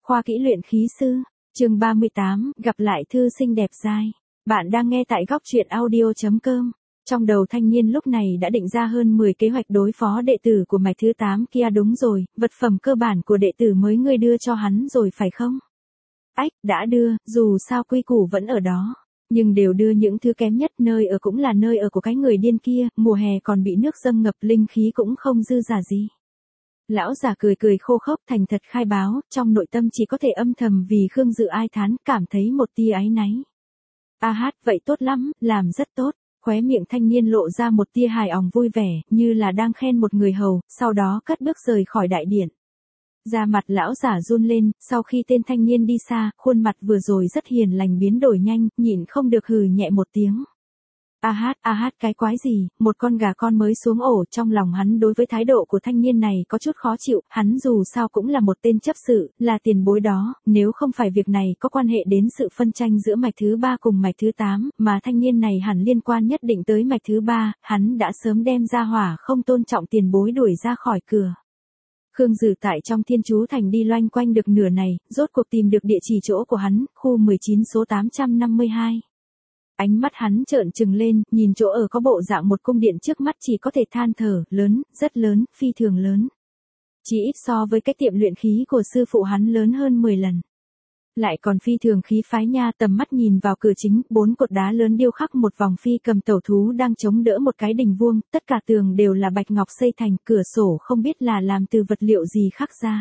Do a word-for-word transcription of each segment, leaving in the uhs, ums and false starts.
Khoa kỹ luyện khí sư, chương ba mươi tám, gặp lại thư sinh đẹp dai. Bạn đang nghe tại góc truyện audio chấm com. Trong đầu thanh niên lúc này đã định ra hơn mười kế hoạch đối phó đệ tử của mạch thứ tám kia. Đúng rồi, vật phẩm cơ bản của đệ tử mới ngươi đưa cho hắn rồi phải không? Ách, đã đưa, dù sao quy củ vẫn ở đó. Nhưng đều đưa những thứ kém nhất, nơi ở cũng là nơi ở của cái người điên kia, mùa hè còn bị nước dâng ngập, linh khí cũng không dư giả gì. Lão già cười cười khô khốc thành thật khai báo, trong nội tâm chỉ có thể âm thầm vì Khương Dự ai thán, cảm thấy một tia áy náy. A hát, vậy tốt lắm, làm rất tốt. Khóe miệng thanh niên lộ ra một tia hài òng vui vẻ, như là đang khen một người hầu, sau đó cất bước rời khỏi đại điện. Da mặt lão giả run lên, sau khi tên thanh niên đi xa, khuôn mặt vừa rồi rất hiền lành biến đổi nhanh, nhịn không được hừ nhẹ một tiếng. A hát, a hát cái quái gì, một con gà con mới xuống ổ. Trong lòng hắn đối với thái độ của thanh niên này có chút khó chịu, hắn dù sao cũng là một tên chấp sự, là tiền bối đó, nếu không phải việc này có quan hệ đến sự phân tranh giữa mạch thứ ba cùng mạch thứ tám, mà thanh niên này hẳn liên quan nhất định tới mạch thứ ba, hắn đã sớm đem ra hỏa không tôn trọng tiền bối đuổi ra khỏi cửa. Khương Dự tại trong Thiên Chú Thành đi loanh quanh được nửa này, rốt cuộc tìm được địa chỉ chỗ của hắn, khu mười chín số tám trăm năm mươi hai. Ánh mắt hắn trợn trừng lên, nhìn chỗ ở có bộ dạng một cung điện trước mắt chỉ có thể than thở, lớn, rất lớn, phi thường lớn. Chỉ ít so với cái tiệm luyện khí của sư phụ hắn lớn hơn mười lần. Lại còn phi thường khí phái nha, tầm mắt nhìn vào cửa chính, bốn cột đá lớn điêu khắc một vòng phi cầm tẩu thú đang chống đỡ một cái đình vuông, tất cả tường đều là bạch ngọc xây thành, cửa sổ không biết là làm từ vật liệu gì khắc ra.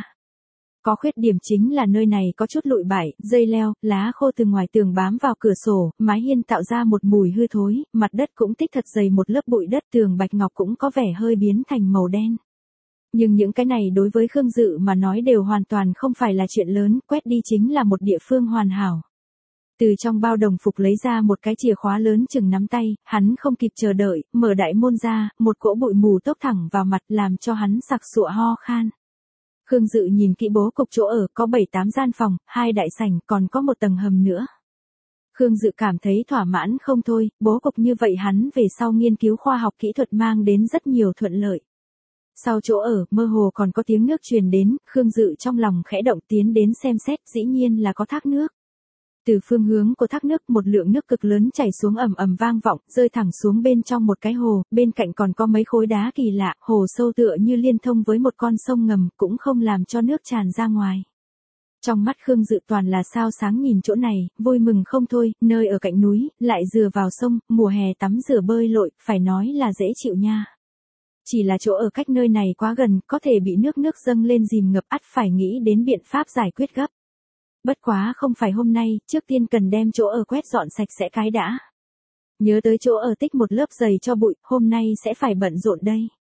Có khuyết điểm chính là nơi này có chút lụi bại, dây leo, lá khô từ ngoài tường bám vào cửa sổ, mái hiên tạo ra một mùi hư thối, mặt đất cũng tích thật dày một lớp bụi đất, tường bạch ngọc cũng có vẻ hơi biến thành màu đen. Nhưng những cái này đối với Khương Dự mà nói đều hoàn toàn không phải là chuyện lớn, quét đi chính là một địa phương hoàn hảo. Từ trong bao đồng phục lấy ra một cái chìa khóa lớn chừng nắm tay, hắn không kịp chờ đợi, mở đại môn ra, một cỗ bụi mù tốc thẳng vào mặt làm cho hắn sặc sụa ho khan. Khương Dự nhìn kỹ bố cục chỗ ở, có bảy tám gian phòng, hai đại sảnh, còn có một tầng hầm nữa. Khương Dự cảm thấy thỏa mãn không thôi, bố cục như vậy hắn về sau nghiên cứu khoa học kỹ thuật mang đến rất nhiều thuận lợi. Sau chỗ ở, mơ hồ còn có tiếng nước truyền đến, Khương Dự trong lòng khẽ động tiến đến xem xét, dĩ nhiên là có thác nước. Từ phương hướng của thác nước một lượng nước cực lớn chảy xuống ầm ầm vang vọng, rơi thẳng xuống bên trong một cái hồ, bên cạnh còn có mấy khối đá kỳ lạ, hồ sâu tựa như liên thông với một con sông ngầm, cũng không làm cho nước tràn ra ngoài. Trong mắt Khương Dự toàn là sao sáng nhìn chỗ này, vui mừng không thôi, nơi ở cạnh núi, lại dừa vào sông, mùa hè tắm rửa bơi lội, phải nói là dễ chịu nha. Chỉ là chỗ ở cách nơi này quá gần, có thể bị nước nước dâng lên dìm ngập, ắt phải nghĩ đến biện pháp giải quyết gấp. Bất quá không phải hôm nay, trước tiên cần đem chỗ ở quét dọn sạch sẽ cái đã. Nhớ tới chỗ ở tích một lớp dày cho bụi, hôm nay sẽ phải bận rộn đây.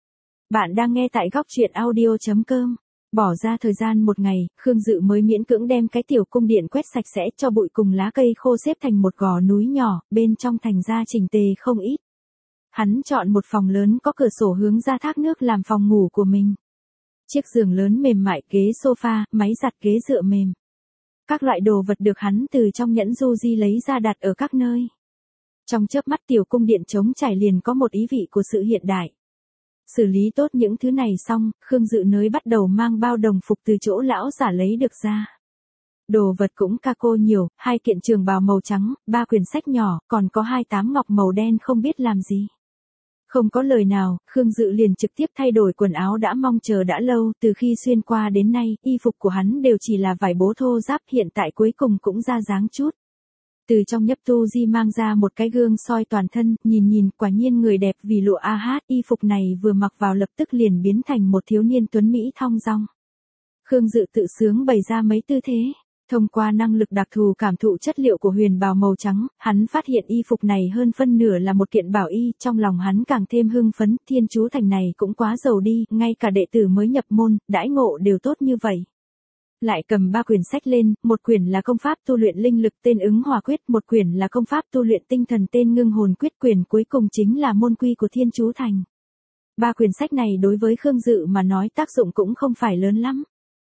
Bạn đang nghe tại góc truyện audio chấm com. Bỏ ra thời gian một ngày, Khương Dự mới miễn cưỡng đem cái tiểu cung điện quét sạch sẽ cho bụi cùng lá cây khô xếp thành một gò núi nhỏ, bên trong thành ra chỉnh tề không ít. Hắn chọn một phòng lớn có cửa sổ hướng ra thác nước làm phòng ngủ của mình. Chiếc giường lớn mềm mại, ghế sofa, máy giặt, ghế dựa mềm. Các loại đồ vật được hắn từ trong nhẫn du di lấy ra đặt ở các nơi. Trong chớp mắt tiểu cung điện trống trải liền có một ý vị của sự hiện đại. Xử lý tốt những thứ này xong, Khương Dự nới bắt đầu mang bao đồng phục từ chỗ lão giả lấy được ra. Đồ vật cũng ca cô nhiều, hai kiện trường bào màu trắng, ba quyển sách nhỏ, còn có hai tám ngọc màu đen không biết làm gì. Không có lời nào, Khương Dự liền trực tiếp thay đổi quần áo đã mong chờ đã lâu, từ khi xuyên qua đến nay, y phục của hắn đều chỉ là vải bố thô ráp, hiện tại cuối cùng cũng ra dáng chút. Từ trong nhấp tu di mang ra một cái gương soi toàn thân, nhìn nhìn, quả nhiên người đẹp vì lụa a hát, y phục này vừa mặc vào lập tức liền biến thành một thiếu niên tuấn Mỹ thong dong. Khương Dự tự sướng bày ra mấy tư thế. Thông qua năng lực đặc thù cảm thụ chất liệu của huyền bào màu trắng, hắn phát hiện y phục này hơn phân nửa là một kiện bảo y, trong lòng hắn càng thêm hưng phấn, Thiên Chú Thành này cũng quá giàu đi, ngay cả đệ tử mới nhập môn, đãi ngộ đều tốt như vậy. Lại cầm ba quyển sách lên, một quyển là công pháp tu luyện linh lực tên ứng hòa quyết, một quyển là công pháp tu luyện tinh thần tên ngưng hồn quyết, quyển cuối cùng chính là môn quy của Thiên Chú Thành. Ba quyển sách này đối với Khương Dự mà nói tác dụng cũng không phải lớn lắm.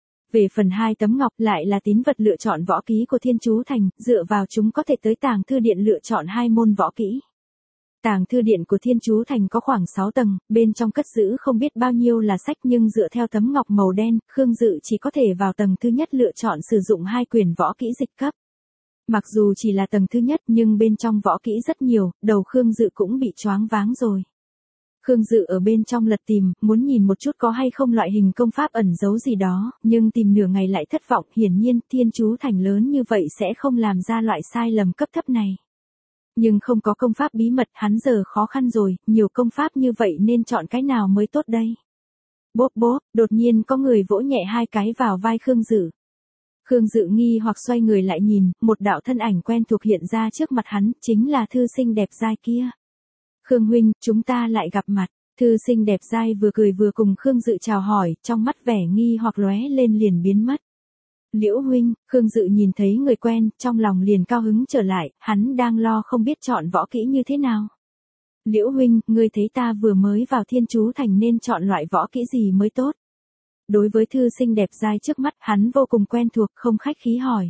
Về phần hai tấm ngọc lại là tín vật lựa chọn võ kỹ của Thiên Chú Thành, dựa vào chúng có thể tới tàng thư điện lựa chọn hai môn võ kỹ. Tàng thư điện của Thiên Chú Thành có khoảng sáu tầng, bên trong cất giữ không biết bao nhiêu là sách nhưng dựa theo tấm ngọc màu đen, Khương Dự chỉ có thể vào tầng thứ nhất lựa chọn sử dụng hai quyển võ kỹ dịch cấp. Mặc dù chỉ là tầng thứ nhất nhưng bên trong võ kỹ rất nhiều, đầu Khương Dự cũng bị choáng váng rồi. Khương Dự ở bên trong lật tìm, muốn nhìn một chút có hay không loại hình công pháp ẩn giấu gì đó, nhưng tìm nửa ngày lại thất vọng, hiển nhiên Thiên Chú Thành lớn như vậy sẽ không làm ra loại sai lầm cấp thấp này. Nhưng không có công pháp bí mật, hắn giờ khó khăn rồi, nhiều công pháp như vậy nên chọn cái nào mới tốt đây. Bốp bốp, đột nhiên có người vỗ nhẹ hai cái vào vai Khương Dự. Khương Dự nghi hoặc xoay người lại nhìn, một đạo thân ảnh quen thuộc hiện ra trước mặt hắn, chính là thư sinh đẹp dai kia. Khương huynh, chúng ta lại gặp mặt. Thư sinh đẹp dai vừa cười vừa cùng Khương Dự chào hỏi, trong mắt vẻ nghi hoặc lóe lên liền biến mất. Liễu huynh, Khương Dự nhìn thấy người quen, trong lòng liền cao hứng trở lại, hắn đang lo không biết chọn võ kỹ như thế nào. Liễu huynh, ngươi thấy ta vừa mới vào Thiên Chú Thành nên chọn loại võ kỹ gì mới tốt? Đối với thư sinh đẹp dai trước mắt, hắn vô cùng quen thuộc, không khách khí hỏi.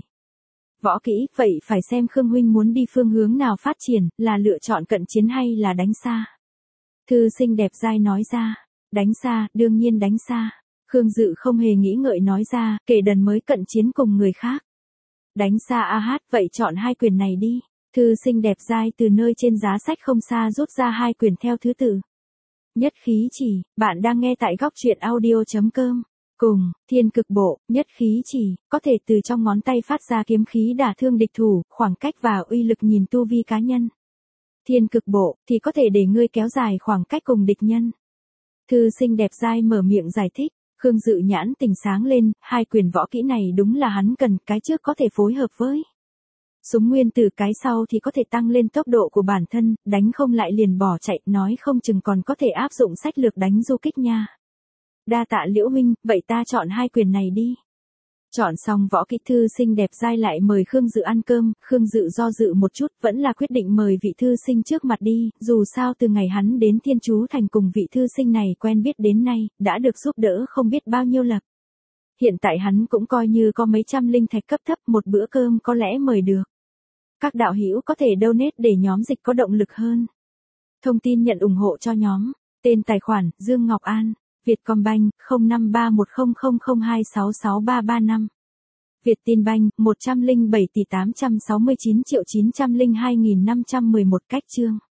Võ kỹ, vậy phải xem Khương huynh muốn đi phương hướng nào phát triển, là lựa chọn cận chiến hay là đánh xa? Thư sinh đẹp dai nói ra, đánh xa, đương nhiên đánh xa. Khương Dự không hề nghĩ ngợi nói ra, kể đần mới cận chiến cùng người khác. Đánh xa a hát, vậy chọn hai quyền này đi. Thư sinh đẹp dai từ nơi trên giá sách không xa rút ra hai quyền theo thứ tự. Nhất khí chỉ, bạn đang nghe tại góc truyện audio chấm com. Cùng, thiên cực bộ, nhất khí chỉ, có thể từ trong ngón tay phát ra kiếm khí đả thương địch thủ, khoảng cách và uy lực nhìn tu vi cá nhân. Thiên cực bộ, thì có thể để ngươi kéo dài khoảng cách cùng địch nhân. Thư sinh đẹp dai mở miệng giải thích, Khương Dự nhãn tình sáng lên, hai quyền võ kỹ này đúng là hắn cần, cái trước có thể phối hợp với súng nguyên tử, cái sau thì có thể tăng lên tốc độ của bản thân, đánh không lại liền bỏ chạy, nói không chừng còn có thể áp dụng sách lược đánh du kích nha. Đa tạ Liễu huynh, vậy ta chọn hai quyền này đi. Chọn xong võ kỹ, thư sinh đẹp dai lại mời Khương Dự ăn cơm, Khương Dự do dự một chút, vẫn là quyết định mời vị thư sinh trước mặt đi, dù sao từ ngày hắn đến Thiên Chú Thành cùng vị thư sinh này quen biết đến nay, đã được giúp đỡ không biết bao nhiêu lần. Hiện tại hắn cũng coi như có mấy trăm linh thạch cấp thấp, một bữa cơm có lẽ mời được. Các đạo hữu có thể donate để nhóm dịch có động lực hơn. Thông tin nhận ủng hộ cho nhóm, tên tài khoản, Dương Ngọc An. Vietcombank, không năm ba một không không không hai sáu sáu ba ba năm. Vietinbank, một trăm lẻ bảy tỷ tám trăm sáu mươi chín triệu chín trăm lẻ hai nghìn năm trăm mười một cách chương.